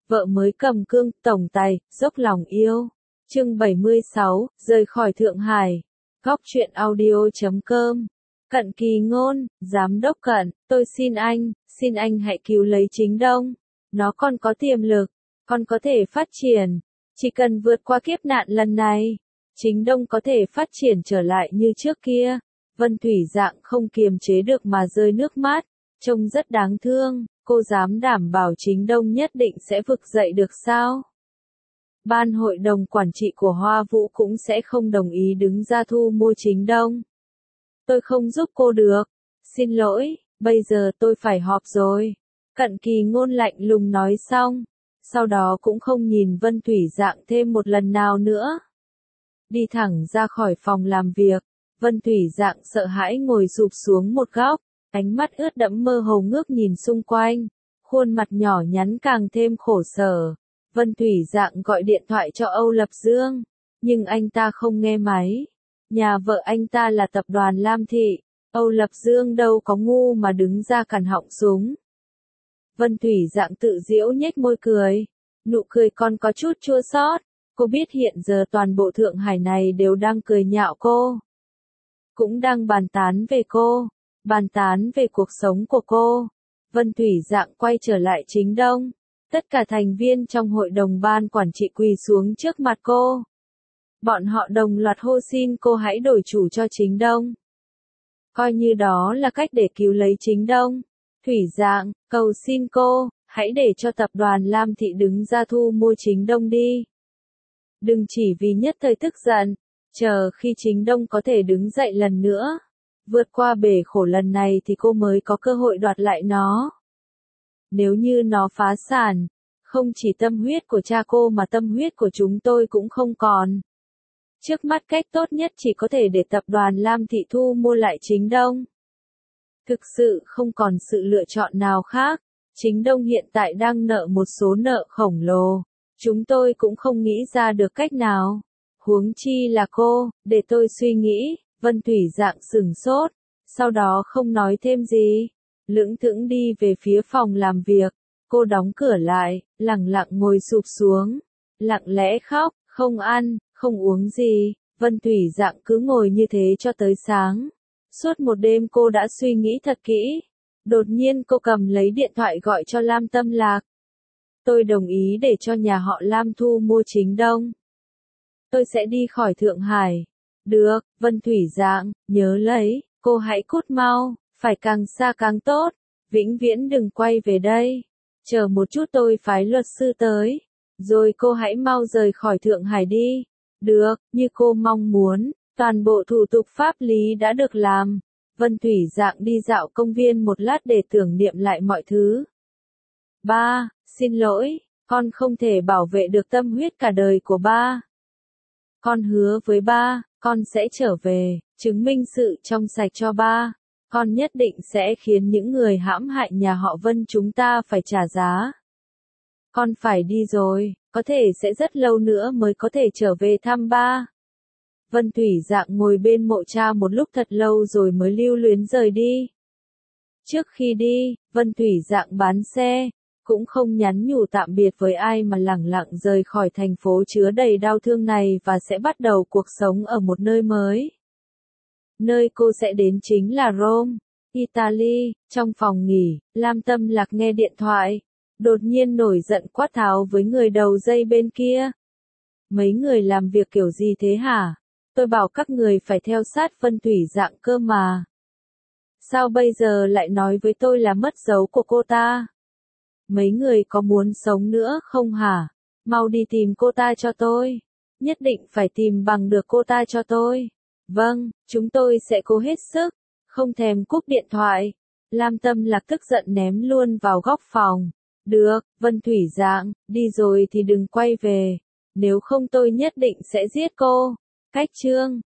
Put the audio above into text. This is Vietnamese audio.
Vợ mới cầm cương, tổng tài, dốc lòng yêu. Chương 76, rời khỏi Thượng Hải. Góc truyện audio.com. Cận Kỳ Ngôn, Giám đốc Cận, tôi xin anh hãy cứu lấy Chính Đông. Nó còn có tiềm lực, còn có thể phát triển. Chỉ cần vượt qua kiếp nạn lần này, Chính Đông có thể phát triển trở lại như trước kia. Vân Thủy Dạng không kiềm chế được mà rơi nước mắt, trông rất đáng thương. Cô dám đảm bảo Chính Đông nhất định sẽ vực dậy được sao? Ban hội đồng quản trị của Hoa Vũ cũng sẽ không đồng ý đứng ra thu mua Chính Đông. Tôi không giúp cô được. Xin lỗi, bây giờ tôi phải họp rồi. Cận Kỳ Ngôn lạnh lùng nói xong, sau đó cũng không nhìn Vân Thủy Dạng thêm một lần nào nữa. Đi thẳng ra khỏi phòng làm việc, Vân Thủy Dạng sợ hãi ngồi sụp xuống một góc, ánh mắt ướt đẫm mơ hồ ngước nhìn xung quanh, khuôn mặt nhỏ nhắn càng thêm khổ sở. Vân Thủy Dạng gọi điện thoại cho Âu Lập Dương, nhưng anh ta không nghe máy. Nhà vợ anh ta là tập đoàn Lam Thị, Âu Lập Dương đâu có ngu mà đứng ra cản họng súng. Vân Thủy Dạng tự giễu nhếch môi cười, nụ cười còn có chút chua xót. Cô biết hiện giờ toàn bộ Thượng Hải này đều đang cười nhạo cô, cũng đang bàn tán về cô, bàn tán về cuộc sống của cô. Vân Thủy Dạng quay trở lại Chính Đông, tất cả thành viên trong hội đồng ban quản trị quỳ xuống trước mặt cô. Bọn họ đồng loạt hô xin cô hãy đổi chủ cho Chính Đông. Coi như đó là cách để cứu lấy Chính Đông. Thủy Dạng, cầu xin cô, hãy để cho tập đoàn Lam Thị đứng ra thu mua Chính Đông đi. Đừng chỉ vì nhất thời tức giận, chờ khi Chính Đông có thể đứng dậy lần nữa, vượt qua bể khổ lần này thì cô mới có cơ hội đoạt lại nó. Nếu như nó phá sản, không chỉ tâm huyết của cha cô mà tâm huyết của chúng tôi cũng không còn. Trước mắt cách tốt nhất chỉ có thể để tập đoàn Lam Thị thu mua lại Chính Đông. Thực sự không còn sự lựa chọn nào khác. Chính Đông hiện tại đang nợ một số nợ khổng lồ. Chúng tôi cũng không nghĩ ra được cách nào. Huống chi là cô, để tôi suy nghĩ. Vân Thủy Dạng sửng sốt, sau đó không nói thêm gì. Lững thững đi về phía phòng làm việc. Cô đóng cửa lại, lặng lặng ngồi sụp xuống. Lặng lẽ khóc, không ăn, không uống gì. Vân Thủy Dạng cứ ngồi như thế cho tới sáng. Suốt một đêm cô đã suy nghĩ thật kỹ. Đột nhiên cô cầm lấy điện thoại gọi cho Lam Tâm Lạc. Tôi đồng ý để cho nhà họ Lam thu mua Chính Đông. Tôi sẽ đi khỏi Thượng Hải. Được, Vân Thủy Dạng, nhớ lấy, cô hãy cút mau, phải càng xa càng tốt. Vĩnh viễn đừng quay về đây. Chờ một chút tôi phái luật sư tới. Rồi cô hãy mau rời khỏi Thượng Hải đi. Được, như cô mong muốn, toàn bộ thủ tục pháp lý đã được làm. Vân Thủy Dạng đi dạo công viên một lát để tưởng niệm lại mọi thứ. Ba, xin lỗi, con không thể bảo vệ được tâm huyết cả đời của ba. Con hứa với ba, con sẽ trở về, chứng minh sự trong sạch cho ba. Con nhất định sẽ khiến những người hãm hại nhà họ Vân chúng ta phải trả giá. Con phải đi rồi, có thể sẽ rất lâu nữa mới có thể trở về thăm ba. Vân Thủy Dạng ngồi bên mộ cha một lúc thật lâu rồi mới lưu luyến rời đi. Trước khi đi, Vân Thủy Dạng bán xe, cũng không nhắn nhủ tạm biệt với ai mà lẳng lặng rời khỏi thành phố chứa đầy đau thương này và sẽ bắt đầu cuộc sống ở một nơi mới. Nơi cô sẽ đến chính là Rome, Italy. Trong phòng nghỉ, Lam Tâm Lạc nghe điện thoại, đột nhiên nổi giận quát tháo với người đầu dây bên kia. Mấy người làm việc kiểu gì thế hả? Tôi bảo các người phải theo sát Vân Thủy Dạng cơ mà. Sao bây giờ lại nói với tôi là mất dấu của cô ta? Mấy người có muốn sống nữa không hả? Mau đi tìm cô ta cho tôi. Nhất định phải tìm bằng được cô ta cho tôi. Vâng, chúng tôi sẽ cố hết sức. Không thèm cúp điện thoại. Lam Tâm Lạc tức giận ném luôn vào góc phòng. Được, Vân Thủy Dạng, đi rồi thì đừng quay về. Nếu không tôi nhất định sẽ giết cô. Cách chương